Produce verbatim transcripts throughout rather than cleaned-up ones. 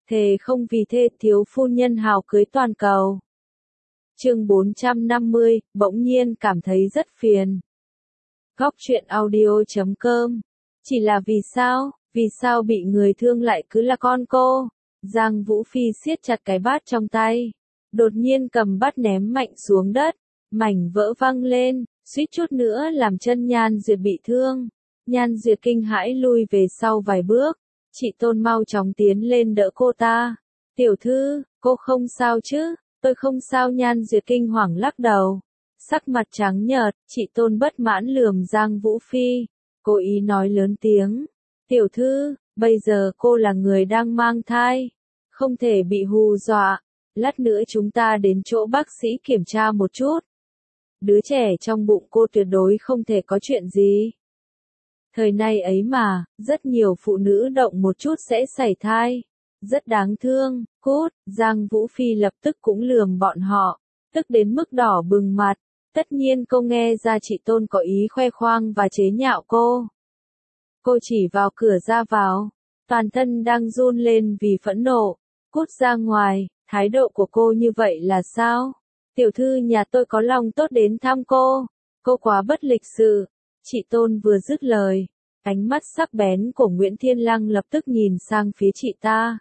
thề không vì thê thiếu phu nhân hào cưới toàn cầu. Chương bốn trăm năm mươi, bỗng nhiên cảm thấy rất phiền. Góc truyện audio chấm com. Chỉ là vì sao, vì sao bị người thương lại cứ là con cô? Giang Vũ Phi siết chặt cái bát trong tay, đột nhiên cầm bát ném mạnh xuống đất, mảnh vỡ văng lên, suýt chút nữa làm chân Nhan Duyệt bị thương. Nhan Duyệt kinh hãi lui về sau vài bước, chị Tôn mau chóng tiến lên đỡ cô ta. Tiểu thư, cô không sao chứ? Tôi không sao. Nhan Duyệt kinh hoàng lắc đầu, sắc mặt trắng nhợt. Chị Tôn bất mãn lườm Giang Vũ Phi, cố ý nói lớn tiếng. Tiểu thư, bây giờ cô là người đang mang thai, không thể bị hù dọa. Lát nữa chúng ta đến chỗ bác sĩ kiểm tra một chút. Đứa trẻ trong bụng cô tuyệt đối không thể có chuyện gì. Thời nay ấy mà, rất nhiều phụ nữ động một chút sẽ sảy thai. Rất đáng thương. Cút. Giang Vũ Phi lập tức cũng lườm bọn họ, tức đến mức đỏ bừng mặt. Tất nhiên cô nghe ra chị Tôn có ý khoe khoang và chế nhạo cô. Cô chỉ vào cửa ra vào, toàn thân đang run lên vì phẫn nộ. Cút ra ngoài. Thái độ của cô như vậy là sao? Tiểu thư nhà tôi có lòng tốt đến thăm cô. Cô quá bất lịch sự. Chị Tôn vừa dứt lời, ánh mắt sắc bén của Nguyễn Thiên Lăng lập tức nhìn sang phía chị ta.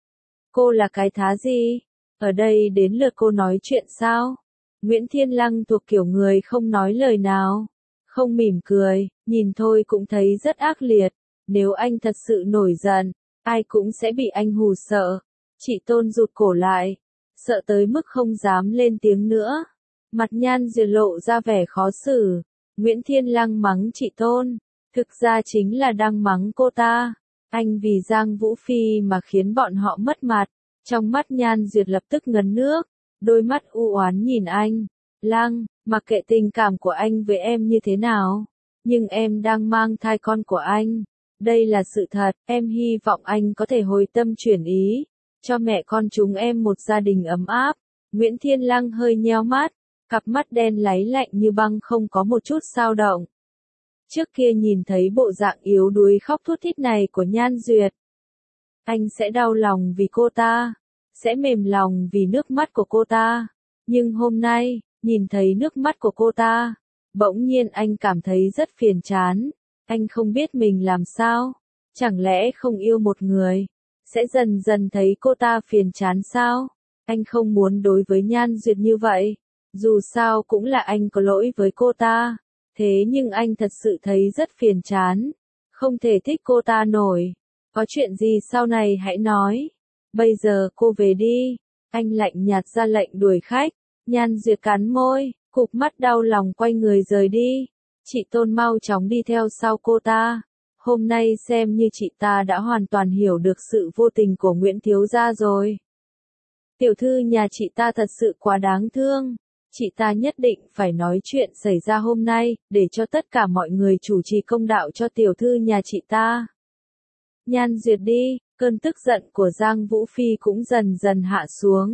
Cô là cái thá gì? Ở đây đến lượt cô nói chuyện sao? Nguyễn Thiên Lăng thuộc kiểu người không nói lời nào, không mỉm cười, nhìn thôi cũng thấy rất ác liệt. Nếu anh thật sự nổi giận, ai cũng sẽ bị anh hù sợ. Chị Tôn rụt cổ lại, sợ tới mức không dám lên tiếng nữa. Mặt Nhan Duyệt lộ ra vẻ khó xử. Nguyễn Thiên Lăng mắng chị Tôn, thực ra chính là đang mắng cô ta. Anh vì Giang Vũ Phi mà khiến bọn họ mất mặt. Trong mắt Nhan Duyệt lập tức ngấn nước, đôi mắt u oán nhìn anh. Lăng, mặc kệ tình cảm của anh với em như thế nào, nhưng em đang mang thai con của anh. Đây là sự thật, em hy vọng anh có thể hồi tâm chuyển ý, cho mẹ con chúng em một gia đình ấm áp. Nguyễn Thiên Lăng hơi nheo mắt, cặp mắt đen láy lạnh như băng không có một chút dao động. Trước kia nhìn thấy bộ dạng yếu đuối khóc thút thít này của Nhan Duyệt, anh sẽ đau lòng vì cô ta, sẽ mềm lòng vì nước mắt của cô ta. Nhưng hôm nay, nhìn thấy nước mắt của cô ta, bỗng nhiên anh cảm thấy rất phiền chán. Anh không biết mình làm sao. Chẳng lẽ không yêu một người, sẽ dần dần thấy cô ta phiền chán sao? Anh không muốn đối với Nhan Duyệt như vậy. Dù sao cũng là anh có lỗi với cô ta. Thế nhưng anh thật sự thấy rất phiền chán. Không thể thích cô ta nổi. Có chuyện gì sau này hãy nói. Bây giờ cô về đi. Anh lạnh nhạt ra lệnh đuổi khách. Nhan Duyệt cắn môi, cụp mắt đau lòng quay người rời đi. Chị Tôn mau chóng đi theo sau cô ta. Hôm nay xem như chị ta đã hoàn toàn hiểu được sự vô tình của Nguyễn Thiếu Gia rồi. Tiểu thư nhà chị ta thật sự quá đáng thương. Chị ta nhất định phải nói chuyện xảy ra hôm nay, để cho tất cả mọi người chủ trì công đạo cho tiểu thư nhà chị ta. Nhan Duyệt đi, cơn tức giận của Giang Vũ Phi cũng dần dần hạ xuống.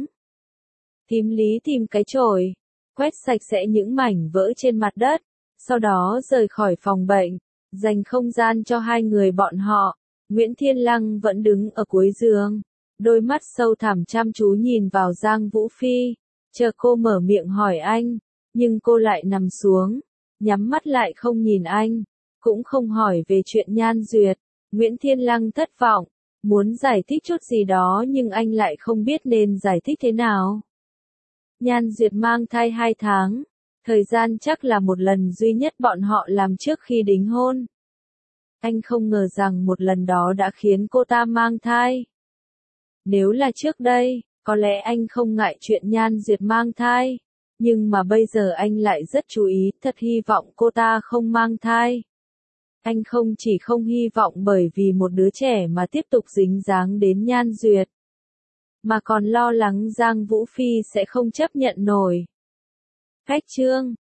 Thím Lý tìm cái chổi, quét sạch sẽ những mảnh vỡ trên mặt đất, sau đó rời khỏi phòng bệnh, dành không gian cho hai người bọn họ. Nguyễn Thiên Lăng vẫn đứng ở cuối giường, đôi mắt sâu thẳm chăm chú nhìn vào Giang Vũ Phi, chờ cô mở miệng hỏi anh, nhưng cô lại nằm xuống, nhắm mắt lại không nhìn anh, cũng không hỏi về chuyện Nhan Duyệt. Nguyễn Thiên Lăng thất vọng, muốn giải thích chút gì đó nhưng anh lại không biết nên giải thích thế nào. Nhan Duyệt mang thai hai tháng, thời gian chắc là một lần duy nhất bọn họ làm trước khi đính hôn. Anh không ngờ rằng một lần đó đã khiến cô ta mang thai. Nếu là trước đây, có lẽ anh không ngại chuyện Nhan Duyệt mang thai, nhưng mà bây giờ anh lại rất chú ý, thật hy vọng cô ta không mang thai. Anh không chỉ không hy vọng bởi vì một đứa trẻ mà tiếp tục dính dáng đến Nhan Duyệt, mà còn lo lắng Giang Vũ Phi sẽ không chấp nhận nổi. Cách chương